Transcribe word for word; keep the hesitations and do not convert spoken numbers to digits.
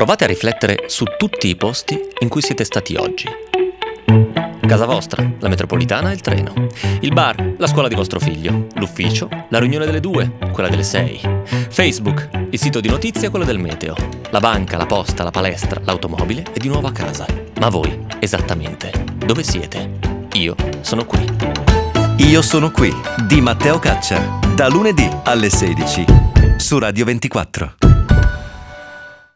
Provate a riflettere su tutti i posti in cui siete stati oggi. Casa vostra, la metropolitana e il treno. Il bar, la scuola di vostro figlio. L'ufficio, la riunione delle due, quella delle sei. Facebook, il sito di notizie e quello del meteo. La banca, la posta, la palestra, l'automobile e di nuovo a casa. Ma voi, esattamente, dove siete? Io sono qui. Io sono qui, di Matteo Caccia. Da lunedì alle sedici, su Radio ventiquattro.